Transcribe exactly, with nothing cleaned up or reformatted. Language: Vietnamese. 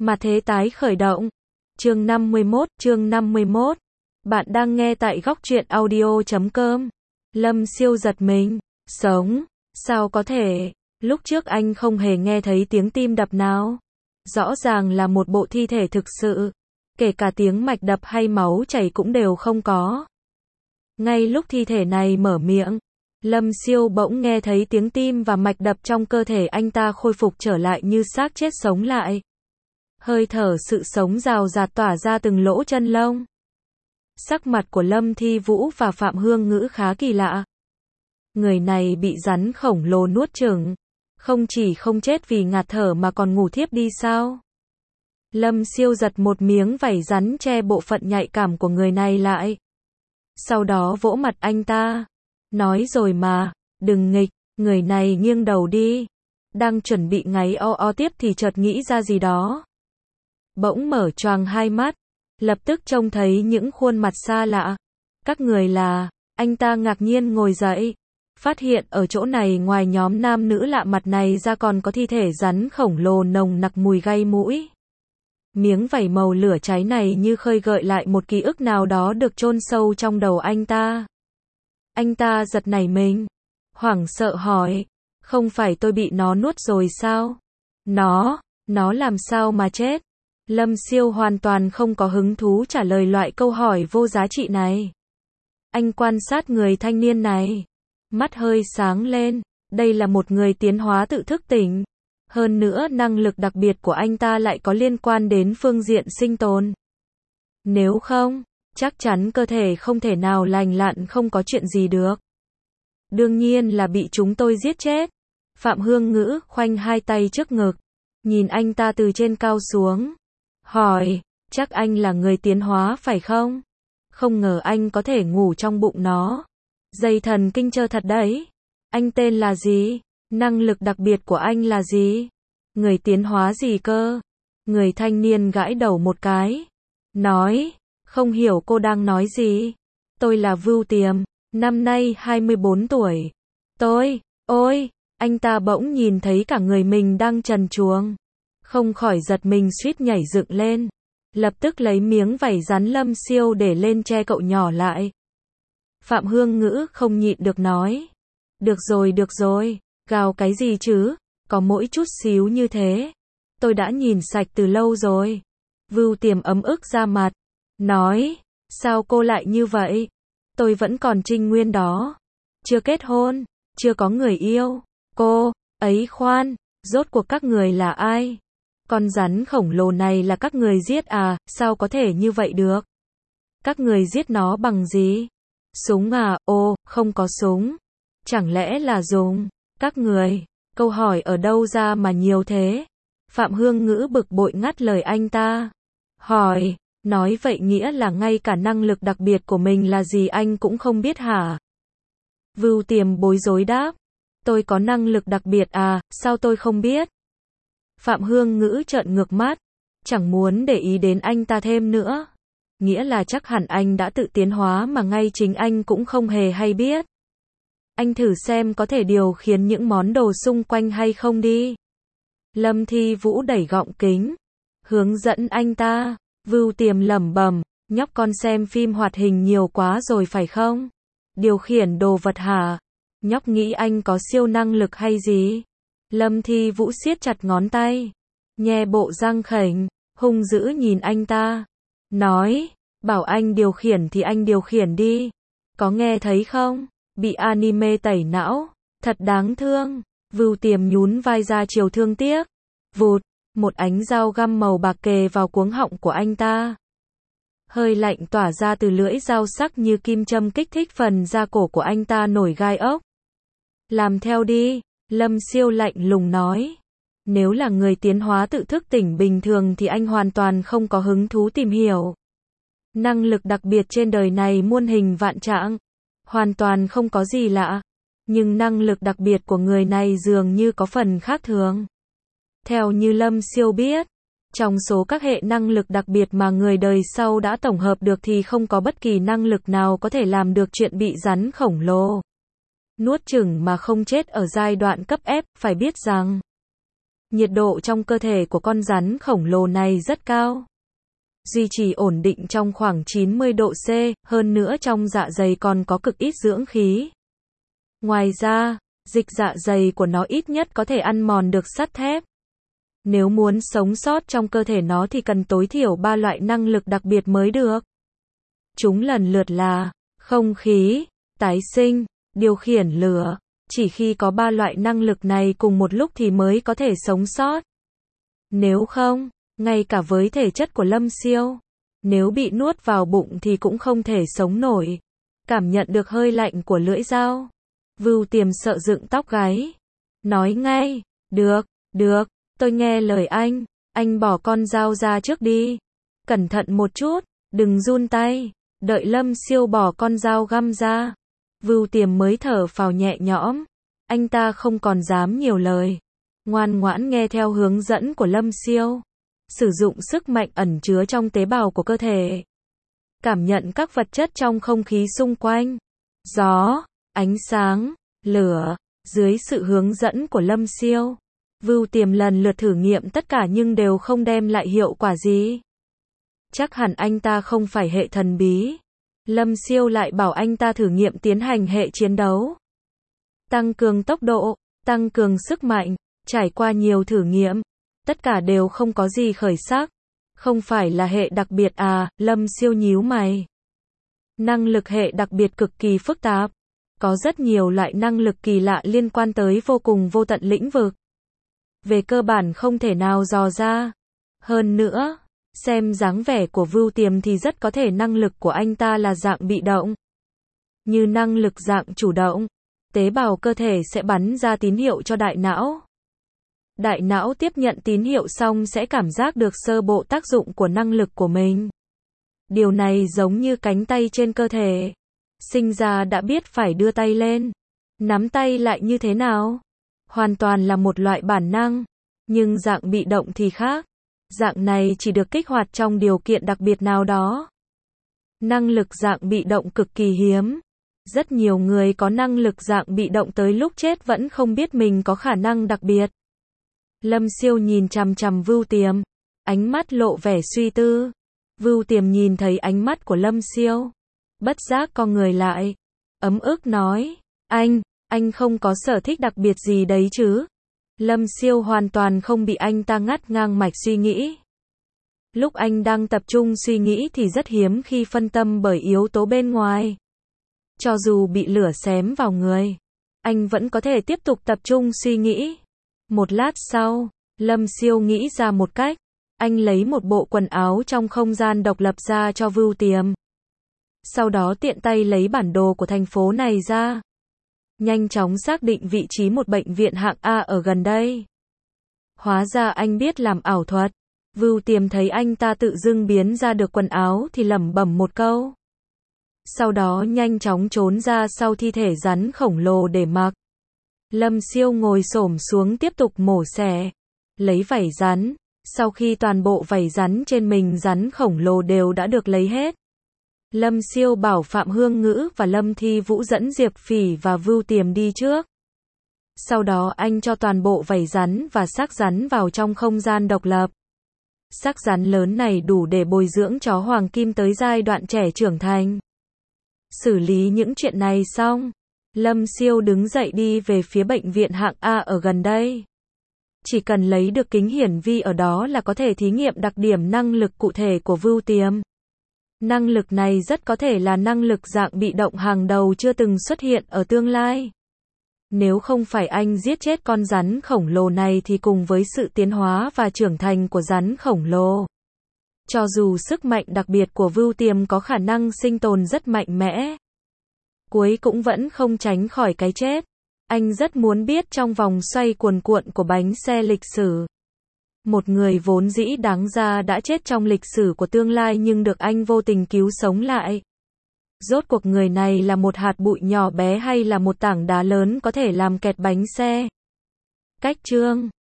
Mà thế tái khởi động. Chương năm mươi mốt, chương năm mươi mốt. Bạn đang nghe tại góc truyện audio chấm com. Lâm Siêu giật mình. Sống? Sao có thể? Lúc trước anh không hề nghe thấy tiếng tim đập nào. Rõ ràng là một bộ thi thể thực sự. Kể cả tiếng mạch đập hay máu chảy cũng đều không có. Ngay lúc thi thể này mở miệng, Lâm Siêu bỗng nghe thấy tiếng tim và mạch đập trong cơ thể anh ta khôi phục trở lại như xác chết sống lại. Hơi thở sự sống rào rạt tỏa ra từng lỗ chân lông. Sắc mặt của Lâm Thi Vũ và Phạm Hương Ngữ khá kỳ lạ. Người này bị rắn khổng lồ nuốt chửng. Không chỉ không chết vì ngạt thở mà còn ngủ thiếp đi sao? Lâm Siêu giật một miếng vảy rắn che bộ phận nhạy cảm của người này lại. Sau đó vỗ mặt anh ta. Nói rồi mà, đừng nghịch, người này nghiêng đầu đi. Đang chuẩn bị ngáy o o tiếp thì chợt nghĩ ra gì đó. Bỗng mở choàng hai mắt, lập tức trông thấy những khuôn mặt xa lạ. Các người là, anh ta ngạc nhiên ngồi dậy. Phát hiện ở chỗ này ngoài nhóm nam nữ lạ mặt này ra còn có thi thể rắn khổng lồ nồng nặc mùi gây mũi. Miếng vảy màu lửa cháy này như khơi gợi lại một ký ức nào đó được chôn sâu trong đầu anh ta. Anh ta giật nảy mình, hoảng sợ hỏi, không phải tôi bị nó nuốt rồi sao? Nó, nó làm sao mà chết? Lâm Siêu hoàn toàn không có hứng thú trả lời loại câu hỏi vô giá trị này. Anh quan sát người thanh niên này, mắt hơi sáng lên, đây là một người tiến hóa tự thức tỉnh. Hơn nữa năng lực đặc biệt của anh ta lại có liên quan đến phương diện sinh tồn. Nếu không, chắc chắn cơ thể không thể nào lành lặn không có chuyện gì được. Đương nhiên là bị chúng tôi giết chết. Phạm Hương Ngữ khoanh hai tay trước ngực, nhìn anh ta từ trên cao xuống. Hỏi, chắc anh là người tiến hóa phải không? Không ngờ anh có thể ngủ trong bụng nó. Dây thần kinh trơ thật đấy. Anh tên là gì? Năng lực đặc biệt của anh là gì? Người tiến hóa gì cơ? Người thanh niên gãi đầu một cái. Nói, không hiểu cô đang nói gì. Tôi là Vưu Tiềm, năm nay hai mươi bốn tuổi. Tôi, ôi, anh ta bỗng nhìn thấy cả người mình đang trần truồng. Không khỏi giật mình suýt nhảy dựng lên. Lập tức lấy miếng vảy rắn Lâm Siêu để lên che cậu nhỏ lại. Phạm Hương Ngữ không nhịn được nói. Được rồi được rồi, gào cái gì chứ, có mỗi chút xíu như thế. Tôi đã nhìn sạch từ lâu rồi. Vưu Tiềm ấm ức ra mặt. Nói, sao cô lại như vậy? Tôi vẫn còn trinh nguyên đó. Chưa kết hôn, chưa có người yêu. Cô, ấy khoan, rốt cuộc các người là ai? Con rắn khổng lồ này là các người giết à, sao có thể như vậy được? Các người giết nó bằng gì? Súng à, ô, không có súng. Chẳng lẽ là dùng? Các người, câu hỏi ở đâu ra mà nhiều thế? Phạm Hương Ngữ bực bội ngắt lời anh ta. Hỏi, nói vậy nghĩa là ngay cả năng lực đặc biệt của mình là gì anh cũng không biết hả? Vưu Tiềm bối rối đáp. Tôi có năng lực đặc biệt à, sao tôi không biết? Phạm Hương Ngữ trợn ngược mắt, chẳng muốn để ý đến anh ta thêm nữa. Nghĩa là chắc hẳn anh đã tự tiến hóa mà ngay chính anh cũng không hề hay biết. Anh thử xem có thể điều khiển những món đồ xung quanh hay không đi. Lâm Thi Vũ đẩy gọng kính, hướng dẫn anh ta. Vưu Tiềm lẩm bẩm, nhóc con xem phim hoạt hình nhiều quá rồi phải không? Điều khiển đồ vật hả? Nhóc nghĩ anh có siêu năng lực hay gì? Lâm Thi Vũ siết chặt ngón tay, nhe bộ răng khểnh, hung dữ nhìn anh ta. Nói, bảo anh điều khiển thì anh điều khiển đi. Có nghe thấy không? Bị anime tẩy não, thật đáng thương. Vưu Tiềm nhún vai ra chiều thương tiếc. Vụt, một ánh dao găm màu bạc kề vào cuống họng của anh ta. Hơi lạnh tỏa ra từ lưỡi dao sắc như kim châm kích thích phần da cổ của anh ta nổi gai ốc. Làm theo đi, Lâm Siêu lạnh lùng nói. Nếu là người tiến hóa tự thức tỉnh bình thường thì anh hoàn toàn không có hứng thú tìm hiểu. Năng lực đặc biệt trên đời này muôn hình vạn trạng, hoàn toàn không có gì lạ. Nhưng năng lực đặc biệt của người này dường như có phần khác thường. Theo như Lâm Siêu biết, trong số các hệ năng lực đặc biệt mà người đời sau đã tổng hợp được thì không có bất kỳ năng lực nào có thể làm được chuyện bị rắn khổng lồ nuốt chửng mà không chết ở giai đoạn cấp ép. Phải biết rằng, Nhiệt độ trong cơ thể của con rắn khổng lồ này rất cao. Duy trì ổn định trong khoảng chín mươi độ C, hơn nữa trong dạ dày còn có cực ít dưỡng khí. Ngoài ra, dịch dạ dày của nó ít nhất có thể ăn mòn được sắt thép. Nếu muốn sống sót trong cơ thể nó thì cần tối thiểu ba loại năng lực đặc biệt mới được. Chúng lần lượt là không khí, tái sinh, điều khiển lửa. Chỉ khi có ba loại năng lực này cùng một lúc thì mới có thể sống sót. Nếu không, ngay cả với thể chất của Lâm Siêu, nếu bị nuốt vào bụng thì cũng không thể sống nổi. Cảm nhận được hơi lạnh của lưỡi dao, Vưu Tiềm sợ dựng tóc gáy. Nói ngay, được, được, tôi nghe lời anh, anh bỏ con dao ra trước đi. Cẩn thận một chút, đừng run tay. Đợi Lâm Siêu bỏ con dao găm ra, Vưu Tiềm mới thở phào nhẹ nhõm. Anh ta không còn dám nhiều lời, ngoan ngoãn nghe theo hướng dẫn của Lâm Siêu, sử dụng sức mạnh ẩn chứa trong tế bào của cơ thể, cảm nhận các vật chất trong không khí xung quanh, gió, ánh sáng, lửa. Dưới sự hướng dẫn của Lâm Siêu, Vưu Tiềm lần lượt thử nghiệm tất cả nhưng đều không đem lại hiệu quả gì. Chắc hẳn anh ta không phải hệ thần bí. Lâm Siêu lại bảo anh ta thử nghiệm tiến hành hệ chiến đấu. Tăng cường tốc độ, tăng cường sức mạnh. Trải qua nhiều thử nghiệm, tất cả đều không có gì khởi sắc. Không phải là hệ đặc biệt à? Lâm Siêu nhíu mày. Năng lực hệ đặc biệt cực kỳ phức tạp. Có rất nhiều loại năng lực kỳ lạ liên quan tới vô cùng vô tận lĩnh vực. Về cơ bản không thể nào dò ra. Hơn nữa, xem dáng vẻ của Vưu Tiềm thì rất có thể năng lực của anh ta là dạng bị động. Như năng lực dạng chủ động, tế bào cơ thể sẽ bắn ra tín hiệu cho đại não. Đại não tiếp nhận tín hiệu xong sẽ cảm giác được sơ bộ tác dụng của năng lực của mình. Điều này giống như cánh tay trên cơ thể. Sinh ra đã biết phải đưa tay lên. Nắm tay lại như thế nào? Hoàn toàn là một loại bản năng. Nhưng dạng bị động thì khác. Dạng này chỉ được kích hoạt trong điều kiện đặc biệt nào đó. Năng lực dạng bị động cực kỳ hiếm. Rất nhiều người có năng lực dạng bị động tới lúc chết vẫn không biết mình có khả năng đặc biệt. Lâm Siêu nhìn chằm chằm Vưu Tiềm, ánh mắt lộ vẻ suy tư. Vưu Tiềm nhìn thấy ánh mắt của Lâm Siêu, bất giác co người lại, ấm ức nói, anh, anh không có sở thích đặc biệt gì đấy chứ? Lâm Siêu hoàn toàn không bị anh ta ngắt ngang mạch suy nghĩ. Lúc anh đang tập trung suy nghĩ thì rất hiếm khi phân tâm bởi yếu tố bên ngoài. Cho dù bị lửa xém vào người, anh vẫn có thể tiếp tục tập trung suy nghĩ. Một lát sau, Lâm Siêu nghĩ ra một cách. Anh lấy một bộ quần áo trong không gian độc lập ra cho Vưu Tiềm. Sau đó tiện tay lấy bản đồ của thành phố này ra. Nhanh chóng xác định vị trí một bệnh viện hạng A ở gần đây. Hóa ra anh biết làm ảo thuật. Vưu Tiềm thấy anh ta tự dưng biến ra được quần áo thì lẩm bẩm một câu. Sau đó nhanh chóng trốn ra sau thi thể rắn khổng lồ để mặc. Lâm Siêu ngồi xổm xuống tiếp tục mổ xẻ. Lấy vảy rắn. Sau khi toàn bộ vảy rắn trên mình rắn khổng lồ đều đã được lấy hết, Lâm Siêu bảo Phạm Hương Ngữ và Lâm Thi Vũ dẫn Diệp Phỉ và Vưu Tiềm đi trước. Sau đó anh cho toàn bộ vảy rắn và xác rắn vào trong không gian độc lập. Xác rắn lớn này đủ để bồi dưỡng chó hoàng kim tới giai đoạn trẻ trưởng thành. Xử lý những chuyện này xong, Lâm Siêu đứng dậy đi về phía bệnh viện hạng A ở gần đây. Chỉ cần lấy được kính hiển vi ở đó là có thể thí nghiệm đặc điểm năng lực cụ thể của Vưu Tiềm. Năng lực này rất có thể là năng lực dạng bị động hàng đầu chưa từng xuất hiện ở tương lai. Nếu không phải anh giết chết con rắn khổng lồ này thì cùng với sự tiến hóa và trưởng thành của rắn khổng lồ, cho dù sức mạnh đặc biệt của Vưu Tiềm có khả năng sinh tồn rất mạnh mẽ, cuối cũng vẫn không tránh khỏi cái chết. Anh rất muốn biết trong vòng xoay cuồn cuộn của bánh xe lịch sử, một người vốn dĩ đáng ra đã chết trong lịch sử của tương lai nhưng được anh vô tình cứu sống lại. Rốt cuộc người này là một hạt bụi nhỏ bé hay là một tảng đá lớn có thể làm kẹt bánh xe? Cách chương